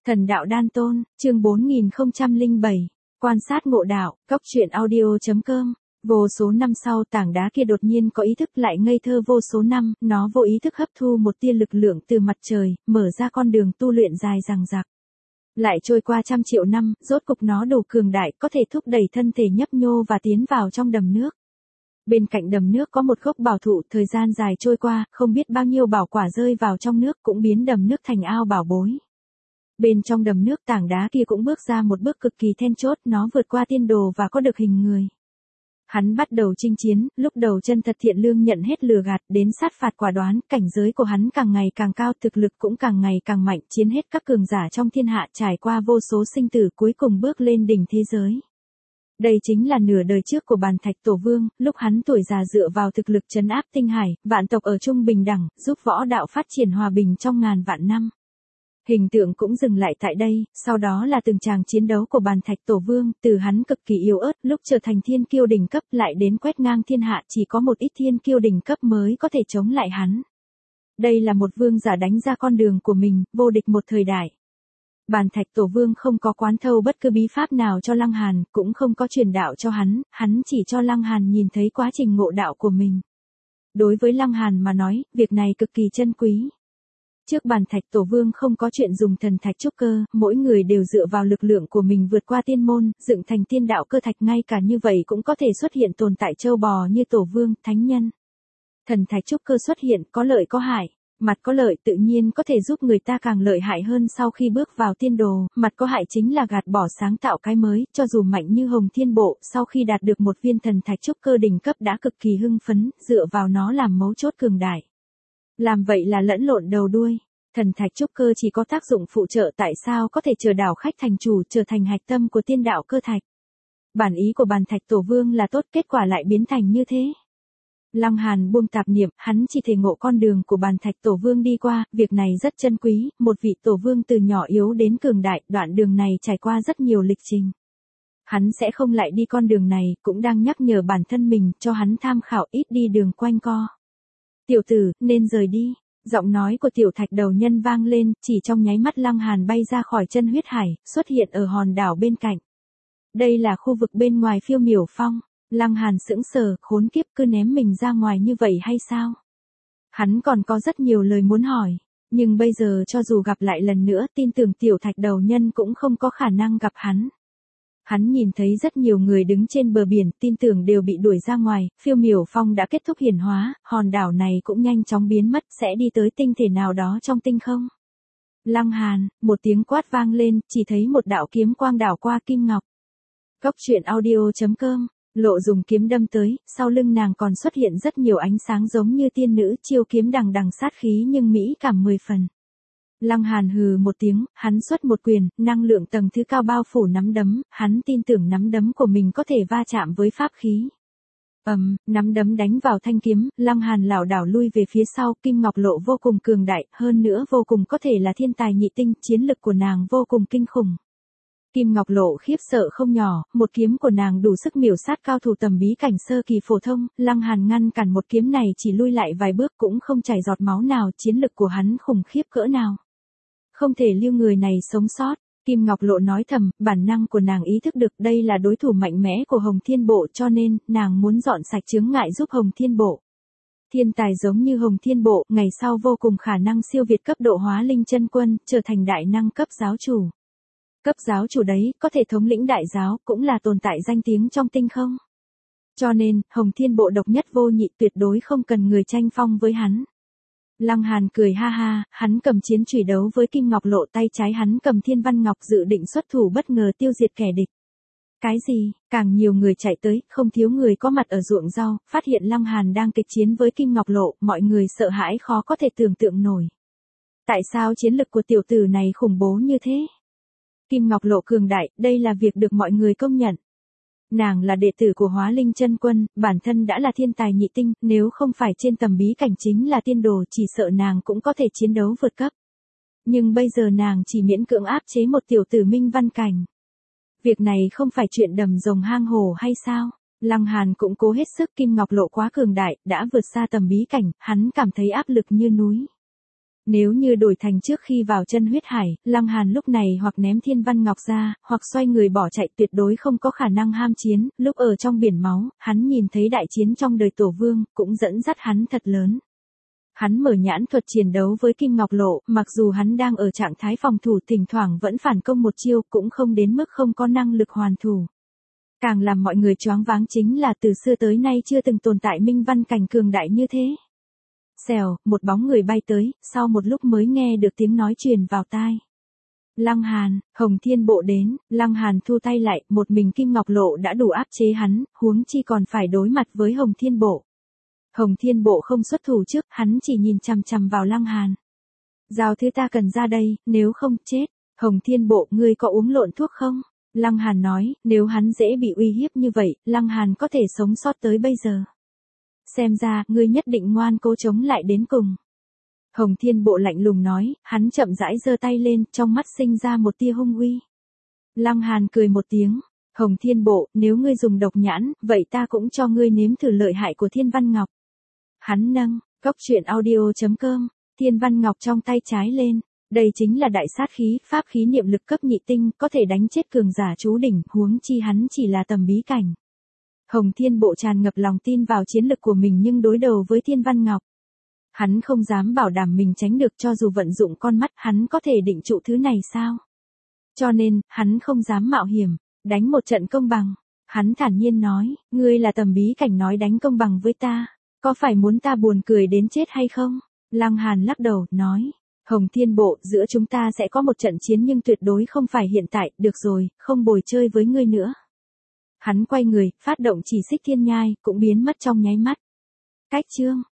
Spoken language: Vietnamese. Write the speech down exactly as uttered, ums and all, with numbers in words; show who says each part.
Speaker 1: Thần đạo đan tôn, chương bốn nghìn không trăm lẻ bảy, quan sát ngộ đạo, cốc truyện audio.com. Vô số năm sau tảng đá kia đột nhiên có ý thức lại ngây thơ vô số năm, nó vô ý thức hấp thu một tia lực lượng từ mặt trời, mở ra con đường tu luyện dài dằng dặc. Lại trôi qua trăm triệu năm, rốt cục nó đủ cường đại, có thể thúc đẩy thân thể nhấp nhô và tiến vào trong đầm nước. Bên cạnh đầm nước có một gốc bảo thụ, thời gian dài trôi qua, không biết bao nhiêu bảo quả rơi vào trong nước cũng biến đầm nước thành ao bảo bối. Bên trong đầm nước tảng đá kia cũng bước ra một bước cực kỳ then chốt, nó vượt qua tiên đồ và có được hình người. Hắn bắt đầu chinh chiến, lúc đầu chân thật thiện lương nhận hết lừa gạt, đến sát phạt quả đoán, cảnh giới của hắn càng ngày càng cao, thực lực cũng càng ngày càng mạnh, chiến hết các cường giả trong thiên hạ, trải qua vô số sinh tử, cuối cùng bước lên đỉnh thế giới. Đây chính là nửa đời trước của Bàn Thạch Tổ Vương, lúc hắn tuổi già dựa vào thực lực trấn áp tinh hải, vạn tộc ở chung bình đẳng, giúp võ đạo phát triển hòa bình trong ngàn vạn năm. Hình tượng cũng dừng lại tại đây, sau đó là từng tràng chiến đấu của Bàn Thạch Tổ Vương, từ hắn cực kỳ yếu ớt, lúc trở thành thiên kiêu đỉnh cấp lại đến quét ngang thiên hạ, chỉ có một ít thiên kiêu đỉnh cấp mới có thể chống lại hắn. Đây là một vương giả đánh ra con đường của mình, vô địch một thời đại. Bàn Thạch Tổ Vương không có quán thâu bất cứ bí pháp nào cho Lăng Hàn, cũng không có truyền đạo cho hắn, hắn chỉ cho Lăng Hàn nhìn thấy quá trình ngộ đạo của mình. Đối với Lăng Hàn mà nói, việc này cực kỳ chân quý. Trước Bàn Thạch Tổ Vương không có chuyện dùng thần thạch trúc cơ, mỗi người đều dựa vào lực lượng của mình vượt qua tiên môn, dựng thành tiên đạo cơ thạch, ngay cả như vậy cũng có thể xuất hiện tồn tại châu bò như Tổ Vương, Thánh Nhân. Thần thạch trúc cơ xuất hiện, có lợi có hại. Mặt có lợi tự nhiên có thể giúp người ta càng lợi hại hơn sau khi bước vào tiên đồ, mặt có hại chính là gạt bỏ sáng tạo cái mới, cho dù mạnh như Hồng Thiên Bộ, sau khi đạt được một viên thần thạch trúc cơ đỉnh cấp đã cực kỳ hưng phấn, dựa vào nó làm mấu chốt cường đại. Làm vậy là lẫn lộn đầu đuôi. Thần thạch trúc cơ chỉ có tác dụng phụ trợ, tại sao có thể chờ đảo khách thành chủ, trở thành hạch tâm của tiên đạo cơ thạch. Bản ý của Bàn Thạch Tổ Vương là tốt, kết quả lại biến thành như thế. Lăng Hàn buông tạp niệm, hắn chỉ thể ngộ con đường của Bàn Thạch Tổ Vương đi qua, việc này rất chân quý, một vị Tổ Vương từ nhỏ yếu đến cường đại, đoạn đường này trải qua rất nhiều lịch trình. Hắn sẽ không lại đi con đường này, cũng đang nhắc nhở bản thân mình, cho hắn tham khảo, ít đi đường quanh co. Tiểu tử, nên rời đi. Giọng nói của tiểu thạch đầu nhân vang lên, chỉ trong nháy mắt Lăng Hàn bay ra khỏi chân huyết hải, xuất hiện ở hòn đảo bên cạnh. Đây là khu vực bên ngoài Phiêu Miểu Phong. Lăng Hàn sững sờ, khốn kiếp, cứ ném mình ra ngoài như vậy hay sao? Hắn còn có rất nhiều lời muốn hỏi, nhưng bây giờ cho dù gặp lại lần nữa, tin tưởng tiểu thạch đầu nhân cũng không có khả năng gặp hắn. Hắn nhìn thấy rất nhiều người đứng trên bờ biển, tin tưởng đều bị đuổi ra ngoài, Phiêu Miểu Phong đã kết thúc hiển hóa, hòn đảo này cũng nhanh chóng biến mất, sẽ đi tới tinh thể nào đó trong tinh không. Lăng Hàn, một tiếng quát vang lên, chỉ thấy một đạo kiếm quang đảo qua Kim Ngọc. Cốc truyện audio.com. Lộ dùng kiếm đâm tới, sau lưng nàng còn xuất hiện rất nhiều ánh sáng giống như tiên nữ, chiêu kiếm đằng đằng sát khí nhưng mỹ cảm mười phần. Lăng Hàn hừ một tiếng, hắn xuất một quyền, năng lượng tầng thứ cao bao phủ nắm đấm, hắn tin tưởng nắm đấm của mình có thể va chạm với pháp khí. Ầm, um, nắm đấm đánh vào thanh kiếm, Lăng Hàn lảo đảo lui về phía sau, Kim Ngọc Lộ vô cùng cường đại, hơn nữa vô cùng có thể là thiên tài nhị tinh, chiến lực của nàng vô cùng kinh khủng. Kim Ngọc Lộ khiếp sợ không nhỏ, một kiếm của nàng đủ sức miểu sát cao thủ tầm bí cảnh sơ kỳ phổ thông, Lăng Hàn ngăn cản một kiếm này chỉ lui lại vài bước cũng không chảy giọt máu nào, chiến lực của hắn khủng khiếp cỡ nào. Không thể lưu người này sống sót, Kim Ngọc Lộ nói thầm, bản năng của nàng ý thức được đây là đối thủ mạnh mẽ của Hồng Thiên Bộ, cho nên, nàng muốn dọn sạch chướng ngại giúp Hồng Thiên Bộ. Thiên tài giống như Hồng Thiên Bộ, ngày sau vô cùng khả năng siêu việt cấp độ Hóa Linh Chân Quân, trở thành đại năng cấp giáo chủ. Cấp giáo chủ đấy, có thể thống lĩnh đại giáo, cũng là tồn tại danh tiếng trong tinh không. Cho nên, Hồng Thiên Bộ độc nhất vô nhị, tuyệt đối không cần người tranh phong với hắn. Lăng Hàn cười ha ha, hắn cầm chiến chủy đấu với Kim Ngọc Lộ, tay trái hắn cầm Thiên Văn Ngọc, dự định xuất thủ bất ngờ tiêu diệt kẻ địch. Cái gì? Càng nhiều người chạy tới, không thiếu người có mặt ở ruộng rau, phát hiện Lăng Hàn đang kịch chiến với Kim Ngọc Lộ, mọi người sợ hãi khó có thể tưởng tượng nổi. Tại sao chiến lực của tiểu tử này khủng bố như thế? Kim Ngọc Lộ cường đại, đây là việc được mọi người công nhận. Nàng là đệ tử của Hóa Linh Chân Quân, bản thân đã là thiên tài nhị tinh, nếu không phải trên tầm bí cảnh chính là tiên đồ, chỉ sợ nàng cũng có thể chiến đấu vượt cấp. Nhưng bây giờ nàng chỉ miễn cưỡng áp chế một tiểu tử minh văn cảnh. Việc này không phải chuyện đầm rồng hang hồ hay sao? Lăng Hàn cũng cố hết sức, Kim Ngọc Lộ quá cường đại, đã vượt xa tầm bí cảnh, hắn cảm thấy áp lực như núi. Nếu như đổi thành trước khi vào chân huyết hải, Lăng Hàn lúc này hoặc ném Thiên Văn Ngọc ra, hoặc xoay người bỏ chạy, tuyệt đối không có khả năng ham chiến. Lúc ở trong biển máu, hắn nhìn thấy đại chiến trong đời Tổ Vương, cũng dẫn dắt hắn thật lớn. Hắn mở nhãn thuật chiến đấu với Kim Ngọc Lộ, mặc dù hắn đang ở trạng thái phòng thủ, thỉnh thoảng vẫn phản công một chiêu, cũng không đến mức không có năng lực hoàn thủ. Càng làm mọi người choáng váng chính là từ xưa tới nay chưa từng tồn tại minh văn cảnh cường đại như thế. Xèo, một bóng người bay tới, sau một lúc mới nghe được tiếng nói truyền vào tai. Lăng Hàn, Hồng Thiên Bộ đến. Lăng Hàn thu tay lại, một mình Kim Ngọc Lộ đã đủ áp chế hắn, huống chi còn phải đối mặt với Hồng Thiên Bộ. Hồng Thiên Bộ không xuất thủ trước, hắn chỉ nhìn chằm chằm vào Lăng Hàn. Giao thứ ta cần ra đây, nếu không, chết. Hồng Thiên Bộ, ngươi có uống lộn thuốc không? Lăng Hàn nói, nếu hắn dễ bị uy hiếp như vậy, Lăng Hàn có thể sống sót tới bây giờ. Xem ra, ngươi nhất định ngoan cố chống lại đến cùng. Hồng Thiên Bộ lạnh lùng nói, hắn chậm rãi giơ tay lên, trong mắt sinh ra một tia hung uy. Lăng Hàn cười một tiếng, Hồng Thiên Bộ, nếu ngươi dùng độc nhãn, vậy ta cũng cho ngươi nếm thử lợi hại của Thiên Văn Ngọc. Hắn nâng, cốc truyện audio chấm com, Thiên Văn Ngọc trong tay trái lên. Đây chính là đại sát khí, pháp khí niệm lực cấp nhị tinh, có thể đánh chết cường giả chú đỉnh, huống chi hắn chỉ là tầm bí cảnh. Hồng Thiên Bộ tràn ngập lòng tin vào chiến lực của mình, nhưng đối đầu với Thiên Văn Ngọc, hắn không dám bảo đảm mình tránh được, cho dù vận dụng con mắt, hắn có thể định trụ thứ này sao? Cho nên, hắn không dám mạo hiểm, đánh một trận công bằng. Hắn thản nhiên nói, ngươi là tầm bí cảnh nói đánh công bằng với ta, có phải muốn ta buồn cười đến chết hay không? Lăng Hàn lắc đầu, nói, Hồng Thiên Bộ, giữa chúng ta sẽ có một trận chiến nhưng tuyệt đối không phải hiện tại, được rồi, không bồi chơi với ngươi nữa. Hắn quay người, phát động chỉ xích thiên nhai, cũng biến mất trong nháy mắt. Cách chương